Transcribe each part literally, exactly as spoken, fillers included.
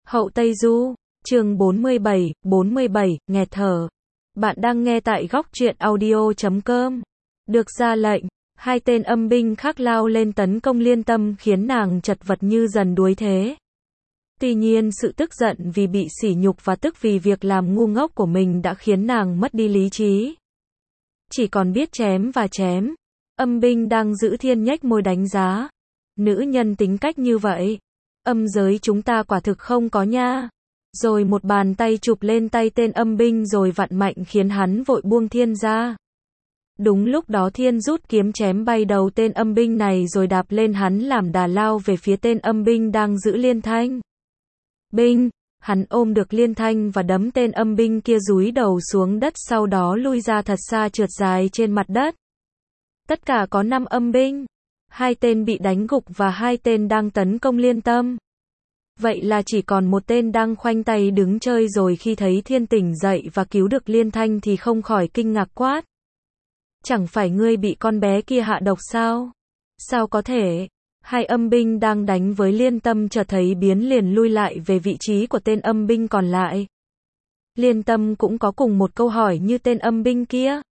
Hậu Tây Du, chương bốn mươi bảy, bốn mươi bảy, nghẹt thở. Bạn đang nghe tại góc truyện audio chấm com. Được ra lệnh, hai tên âm binh khác lao lên tấn công Liên Tâm khiến nàng chật vật như dần đuối thế. Tuy nhiên sự tức giận vì bị sỉ nhục và tức vì việc làm ngu ngốc của mình đã khiến nàng mất đi lý trí. Chỉ còn biết chém và chém. Âm binh đang giữ thiên nhếch môi đánh giá. Nữ nhân tính cách như vậy. Âm giới chúng ta quả thực không có nha. Rồi một bàn tay chụp lên tay tên âm binh rồi vặn mạnh khiến hắn vội buông thiên ra. Đúng lúc đó thiên rút kiếm chém bay đầu tên âm binh này rồi đạp lên hắn làm đà lao về phía tên âm binh đang giữ Liên Thanh. Binh, hắn ôm được Liên Thanh và đấm tên âm binh kia dúi đầu xuống đất, sau đó lui ra thật xa trượt dài trên mặt đất. Tất cả có năm âm binh. Hai tên bị đánh gục và hai tên đang tấn công Liên Tâm. Vậy là chỉ còn một tên đang khoanh tay đứng chơi, rồi khi thấy Thiên tỉnh dậy và cứu được Liên Thanh thì không khỏi kinh ngạc quát. Chẳng phải ngươi bị con bé kia hạ độc sao? Sao có thể? Hai âm binh đang đánh với Liên Tâm chợt thấy biến liền lui lại về vị trí của tên âm binh còn lại. Liên Tâm cũng có cùng một câu hỏi như tên âm binh kia.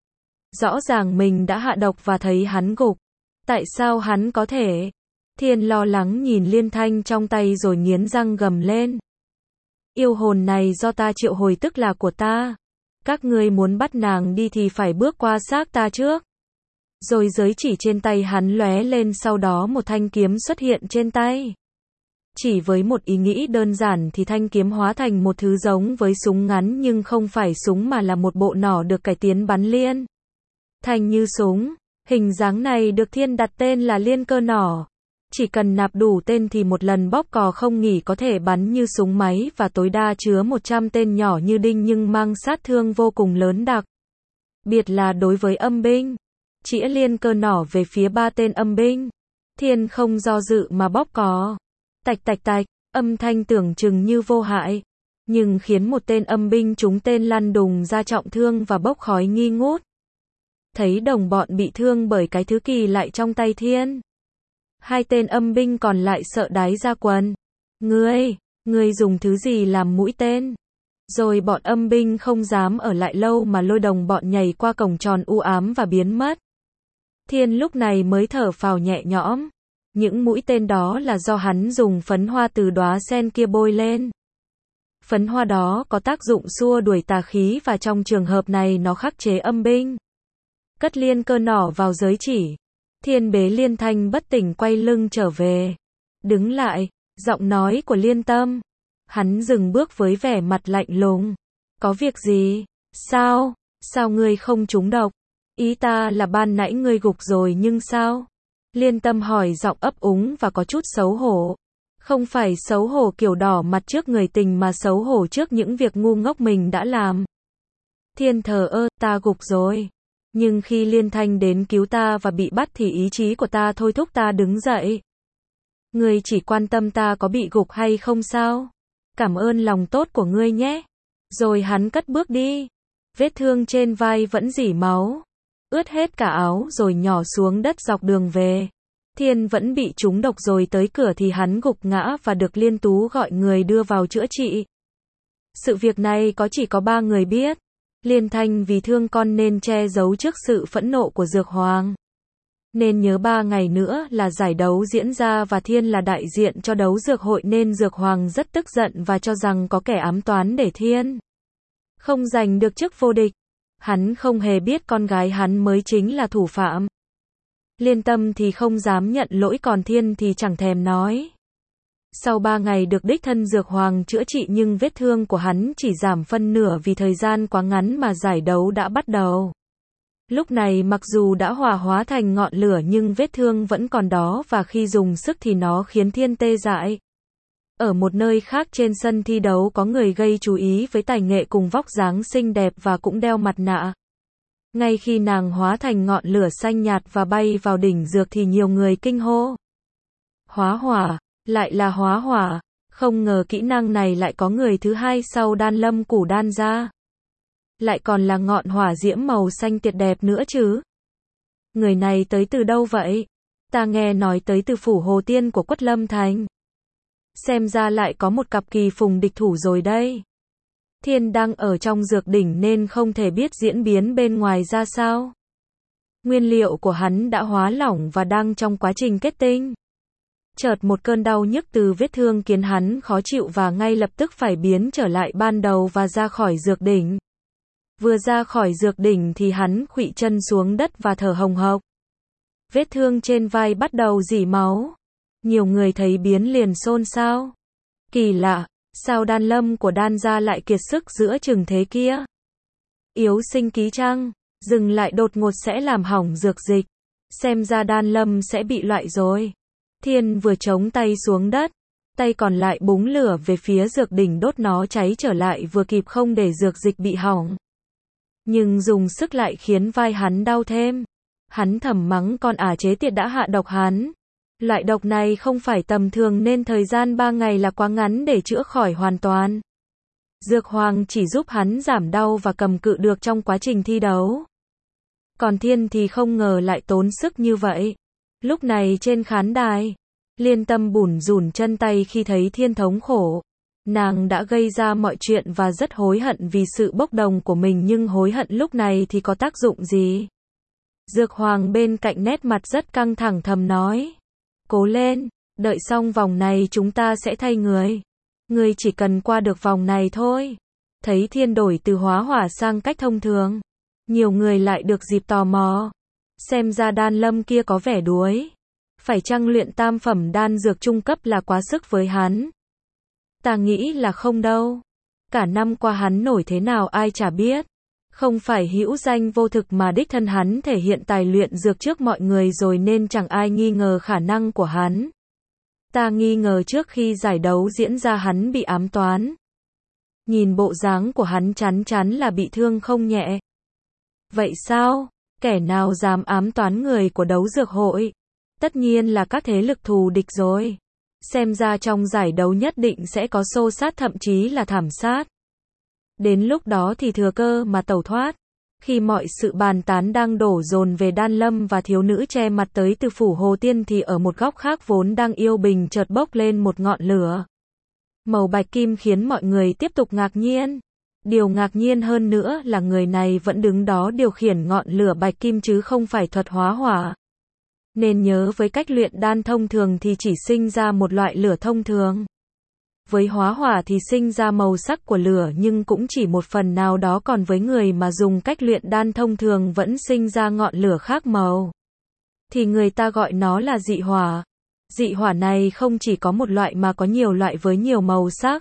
Rõ ràng mình đã hạ độc và thấy hắn gục. Tại sao hắn có thể? Thiên lo lắng nhìn Liên Thanh trong tay rồi nghiến răng gầm lên. Yêu hồn này do ta triệu hồi tức là của ta. Các ngươi muốn bắt nàng đi thì phải bước qua xác ta trước. Rồi giới chỉ trên tay hắn lóe lên, sau đó một thanh kiếm xuất hiện trên tay. Chỉ với một ý nghĩ đơn giản thì thanh kiếm hóa thành một thứ giống với súng ngắn nhưng không phải súng mà là một bộ nỏ được cải tiến bắn liên thành như súng. Hình dáng này được Thiên đặt tên là liên cơ nỏ. Chỉ cần nạp đủ tên thì một lần bóp cò không nghỉ có thể bắn như súng máy và tối đa chứa một trăm tên nhỏ như đinh nhưng mang sát thương vô cùng lớn đặc. Biệt là đối với âm binh. Chĩa liên cơ nỏ về phía ba tên âm binh. Thiên không do dự mà bóp cò. Tạch tạch tạch, âm thanh tưởng chừng như vô hại. Nhưng khiến một tên âm binh trúng tên lăn đùng ra trọng thương và bốc khói nghi ngút. Thấy đồng bọn bị thương bởi cái thứ kỳ lại trong tay Thiên. Hai tên âm binh còn lại sợ đái ra quần. Ngươi, ngươi dùng thứ gì làm mũi tên? Rồi bọn âm binh không dám ở lại lâu mà lôi đồng bọn nhảy qua cổng tròn u ám và biến mất. Thiên lúc này mới thở phào nhẹ nhõm. Những mũi tên đó là do hắn dùng phấn hoa từ đóa sen kia bôi lên. Phấn hoa đó có tác dụng xua đuổi tà khí và trong trường hợp này nó khắc chế âm binh. Cất liên cơ nỏ vào giới chỉ. Thiên bế Liên Thanh bất tỉnh quay lưng trở về. Đứng lại, giọng nói của Liên Tâm. Hắn dừng bước với vẻ mặt lạnh lùng. Có việc gì? Sao? Sao ngươi không trúng độc? Ý ta là ban nãy ngươi gục rồi nhưng sao? Liên Tâm hỏi giọng ấp úng và có chút xấu hổ. Không phải xấu hổ kiểu đỏ mặt trước người tình mà xấu hổ trước những việc ngu ngốc mình đã làm. Thiên thờ ơ, ta gục rồi. Nhưng khi Liên Thanh đến cứu ta và bị bắt thì ý chí của ta thôi thúc ta đứng dậy. Ngươi chỉ quan tâm ta có bị gục hay không sao? Cảm ơn lòng tốt của ngươi nhé. Rồi hắn cất bước đi. Vết thương trên vai vẫn rỉ máu. Ướt hết cả áo rồi nhỏ xuống đất dọc đường về. Thiên vẫn bị trúng độc rồi tới cửa thì hắn gục ngã và được Liên Tú gọi người đưa vào chữa trị. Sự việc này có chỉ có ba người biết. Liên Thanh vì thương con nên che giấu trước sự phẫn nộ của Dược Hoàng. Nên nhớ ba ngày nữa là giải đấu diễn ra và Thiên là đại diện cho đấu dược hội nên Dược Hoàng rất tức giận và cho rằng có kẻ ám toán để Thiên không giành được chức vô địch. Hắn không hề biết con gái hắn mới chính là thủ phạm. Liên Tâm thì không dám nhận lỗi, còn Thiên thì chẳng thèm nói. Sau ba ngày được đích thân Dược Hoàng chữa trị nhưng vết thương của hắn chỉ giảm phân nửa vì thời gian quá ngắn mà giải đấu đã bắt đầu. Lúc này mặc dù đã hỏa hóa thành ngọn lửa nhưng vết thương vẫn còn đó và khi dùng sức thì nó khiến Thiên tê dại. Ở một nơi khác trên sân thi đấu có người gây chú ý với tài nghệ cùng vóc dáng xinh đẹp và cũng đeo mặt nạ. Ngay khi nàng hóa thành ngọn lửa xanh nhạt và bay vào đỉnh dược thì nhiều người kinh hô. Hóa hỏa! Lại là hóa hỏa, không ngờ kỹ năng này lại có người thứ hai sau Đan Lâm Củ Đan ra. Lại còn là ngọn hỏa diễm màu xanh tuyệt đẹp nữa chứ. Người này tới từ đâu vậy? Ta nghe nói tới từ phủ Hồ Tiên của Quất Lâm Thành. Xem ra lại có một cặp kỳ phùng địch thủ rồi đây. Thiên đang ở trong dược đỉnh nên không thể biết diễn biến bên ngoài ra sao. Nguyên liệu của hắn đã hóa lỏng và đang trong quá trình kết tinh. Chợt một cơn đau nhức từ vết thương khiến hắn khó chịu và ngay lập tức phải biến trở lại ban đầu và ra khỏi dược đỉnh. Vừa ra khỏi dược đỉnh thì hắn khuỵu chân xuống đất và thở hồng hộc. Vết thương trên vai bắt đầu rỉ máu. Nhiều người thấy biến liền xôn xao. Kỳ lạ, sao đan lâm của đan gia lại kiệt sức giữa chừng thế kia? Yếu sinh ký chăng? Dừng lại đột ngột sẽ làm hỏng dược dịch. Xem ra đan lâm sẽ bị loại rồi. Thiên vừa chống tay xuống đất, tay còn lại búng lửa về phía dược đỉnh đốt nó cháy trở lại vừa kịp không để dược dịch bị hỏng. Nhưng dùng sức lại khiến vai hắn đau thêm. Hắn thầm mắng con ả chế tiệt đã hạ độc hắn. Loại độc này không phải tầm thường nên thời gian ba ngày là quá ngắn để chữa khỏi hoàn toàn. Dược hoàng chỉ giúp hắn giảm đau và cầm cự được trong quá trình thi đấu. Còn Thiên thì không ngờ lại tốn sức như vậy. Lúc này trên khán đài, Liên Tâm bủn rủn chân tay khi thấy Thiên thống khổ. Nàng đã gây ra mọi chuyện và rất hối hận vì sự bốc đồng của mình nhưng hối hận lúc này thì có tác dụng gì. Dược hoàng bên cạnh nét mặt rất căng thẳng thầm nói. Cố lên, đợi xong vòng này chúng ta sẽ thay người. Người chỉ cần qua được vòng này thôi. Thấy Thiên đổi từ hóa hỏa sang cách thông thường. Nhiều người lại được dịp tò mò. Xem ra đan lâm kia có vẻ đuối. Phải chăng luyện tam phẩm đan dược trung cấp là quá sức với hắn? Ta nghĩ là không đâu. Cả năm qua hắn nổi thế nào ai chả biết. Không phải hữu danh vô thực mà đích thân hắn thể hiện tài luyện dược trước mọi người rồi nên chẳng ai nghi ngờ khả năng của hắn. Ta nghi ngờ trước khi giải đấu diễn ra hắn bị ám toán. Nhìn bộ dáng của hắn chắn chắn là bị thương không nhẹ. Vậy sao? Kẻ nào dám ám toán người của đấu dược hội? Tất nhiên là các thế lực thù địch rồi. Xem ra trong giải đấu nhất định sẽ có xô sát thậm chí là thảm sát. Đến lúc đó thì thừa cơ mà tẩu thoát. Khi mọi sự bàn tán đang đổ dồn về đan lâm và thiếu nữ che mặt tới từ phủ Hồ Tiên thì ở một góc khác vốn đang yêu bình chợt bốc lên một ngọn lửa. Màu bạch kim khiến mọi người tiếp tục ngạc nhiên. Điều ngạc nhiên hơn nữa là người này vẫn đứng đó điều khiển ngọn lửa bạch kim chứ không phải thuật hóa hỏa. Nên nhớ với cách luyện đan thông thường thì chỉ sinh ra một loại lửa thông thường. Với hóa hỏa thì sinh ra màu sắc của lửa nhưng cũng chỉ một phần nào đó, còn với người mà dùng cách luyện đan thông thường vẫn sinh ra ngọn lửa khác màu. Thì người ta gọi nó là dị hỏa. Dị hỏa này không chỉ có một loại mà có nhiều loại với nhiều màu sắc.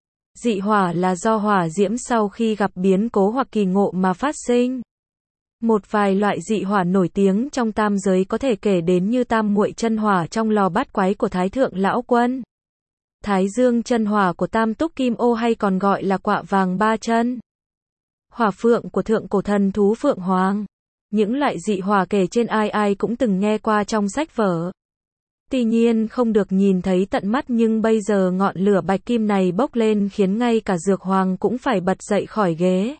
Dị hỏa là do hỏa diễm sau khi gặp biến cố hoặc kỳ ngộ mà phát sinh. Một vài loại dị hỏa nổi tiếng trong tam giới có thể kể đến như tam muội chân hỏa trong lò bát quái của Thái Thượng Lão Quân, Thái Dương chân hỏa của Tam Túc Kim Ô hay còn gọi là quạ vàng ba chân, hỏa phượng của thượng cổ thần thú Phượng Hoàng. Những loại dị hỏa kể trên ai ai cũng từng nghe qua trong sách vở. Tuy nhiên không được nhìn thấy tận mắt nhưng bây giờ ngọn lửa bạch kim này bốc lên khiến ngay cả Dược Hoàng cũng phải bật dậy khỏi ghế.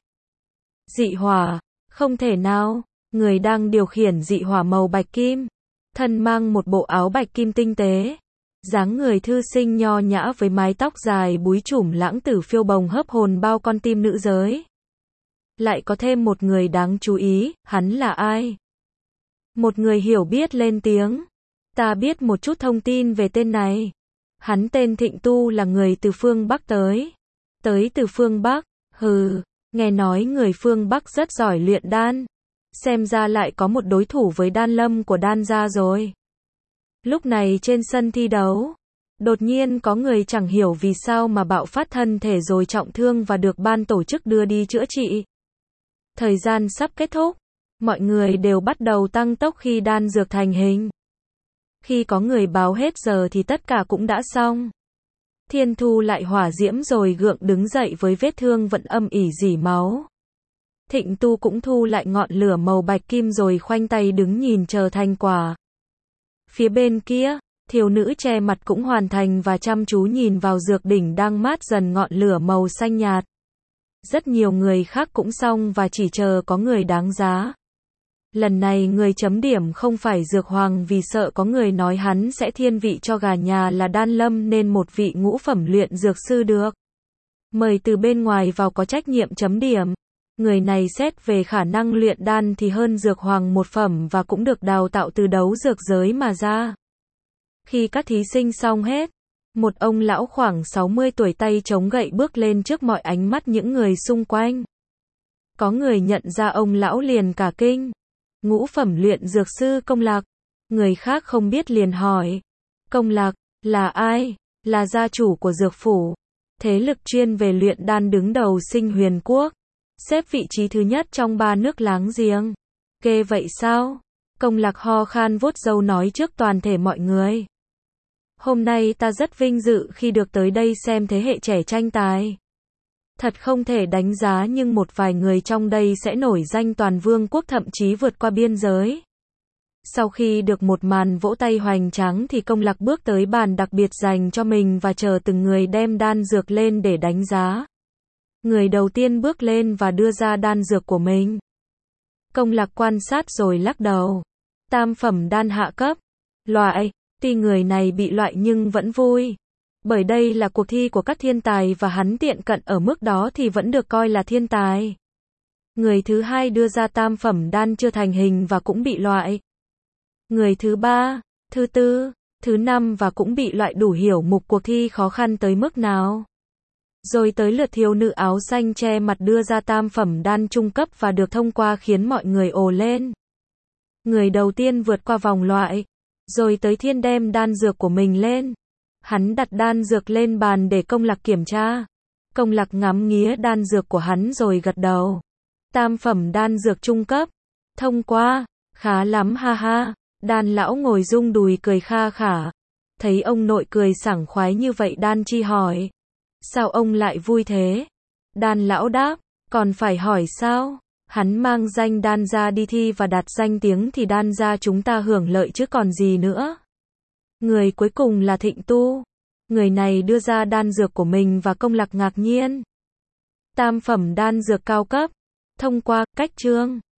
Dị hỏa, không thể nào, người đang điều khiển dị hỏa màu bạch kim, thân mang một bộ áo bạch kim tinh tế, dáng người thư sinh nho nhã với mái tóc dài búi trùm lãng tử phiêu bồng hớp hồn bao con tim nữ giới. Lại có thêm một người đáng chú ý, hắn là ai? Một người hiểu biết lên tiếng. Ta biết một chút thông tin về tên này. Hắn tên Thịnh Tu, là người từ phương Bắc tới. Tới từ phương Bắc, hừ, nghe nói người phương Bắc rất giỏi luyện đan. Xem ra lại có một đối thủ với đan lâm của đan gia rồi. Lúc này trên sân thi đấu, đột nhiên có người chẳng hiểu vì sao mà bạo phát thân thể rồi trọng thương và được ban tổ chức đưa đi chữa trị. Thời gian sắp kết thúc, mọi người đều bắt đầu tăng tốc khi đan dược thành hình. Khi có người báo hết giờ thì tất cả cũng đã xong. Thiên thu lại hỏa diễm rồi gượng đứng dậy với vết thương vẫn âm ỉ rỉ máu. Thịnh Tu cũng thu lại ngọn lửa màu bạch kim rồi khoanh tay đứng nhìn chờ thành quả. Phía bên kia, thiếu nữ che mặt cũng hoàn thành và chăm chú nhìn vào dược đỉnh đang mát dần ngọn lửa màu xanh nhạt. Rất nhiều người khác cũng xong và chỉ chờ có người đáng giá. Lần này người chấm điểm không phải Dược Hoàng vì sợ có người nói hắn sẽ thiên vị cho gà nhà là Đan Lâm nên một vị ngũ phẩm luyện dược sư được mời từ bên ngoài vào có trách nhiệm chấm điểm. Người này xét về khả năng luyện đan thì hơn Dược Hoàng một phẩm và cũng được đào tạo từ đấu dược giới mà ra. Khi các thí sinh xong hết, một ông lão khoảng sáu mươi tuổi tay chống gậy bước lên trước mọi ánh mắt những người xung quanh. Có người nhận ra ông lão liền cả kinh. Ngũ phẩm luyện dược sư Công Lạc. Người khác không biết liền hỏi. Công Lạc, là ai? Là gia chủ của dược phủ. Thế lực chuyên về luyện đan đứng đầu Sinh Huyền Quốc. Xếp vị trí thứ nhất trong ba nước láng giềng. Ghê vậy sao? Công Lạc ho khan vuốt râu nói trước toàn thể mọi người. Hôm nay ta rất vinh dự khi được tới đây xem thế hệ trẻ tranh tài. Thật không thể đánh giá nhưng một vài người trong đây sẽ nổi danh toàn vương quốc thậm chí vượt qua biên giới. Sau khi được một màn vỗ tay hoành tráng thì Công Lạc bước tới bàn đặc biệt dành cho mình và chờ từng người đem đan dược lên để đánh giá. Người đầu tiên bước lên và đưa ra đan dược của mình. Công Lạc quan sát rồi lắc đầu. Tam phẩm đan hạ cấp. Loại, tuy người này bị loại nhưng vẫn vui. Bởi đây là cuộc thi của các thiên tài và hắn tiện cận ở mức đó thì vẫn được coi là thiên tài. Người thứ hai đưa ra tam phẩm đan chưa thành hình và cũng bị loại. Người thứ ba, thứ tư, thứ năm và cũng bị loại đủ hiểu mục cuộc thi khó khăn tới mức nào. Rồi tới lượt thiếu nữ áo xanh che mặt đưa ra tam phẩm đan trung cấp và được thông qua khiến mọi người ồ lên. Người đầu tiên vượt qua vòng loại. Rồi tới Thiên đem đan dược của mình lên. Hắn đặt đan dược lên bàn để Công Lạc kiểm tra. Công Lạc ngắm nghía đan dược của hắn rồi gật đầu. Tam phẩm đan dược trung cấp. Thông qua. Khá lắm ha ha. Đan lão ngồi rung đùi cười kha khả. Thấy ông nội cười sảng khoái như vậy Đan Chi hỏi. Sao ông lại vui thế? Đan lão đáp. Còn phải hỏi sao? Hắn mang danh Đan gia đi thi và đạt danh tiếng thì Đan gia chúng ta hưởng lợi chứ còn gì nữa. Người cuối cùng là Thịnh Tu. Người này đưa ra đan dược của mình và Công Lạc ngạc nhiên. Tam phẩm đan dược cao cấp. Thông qua, cách chương.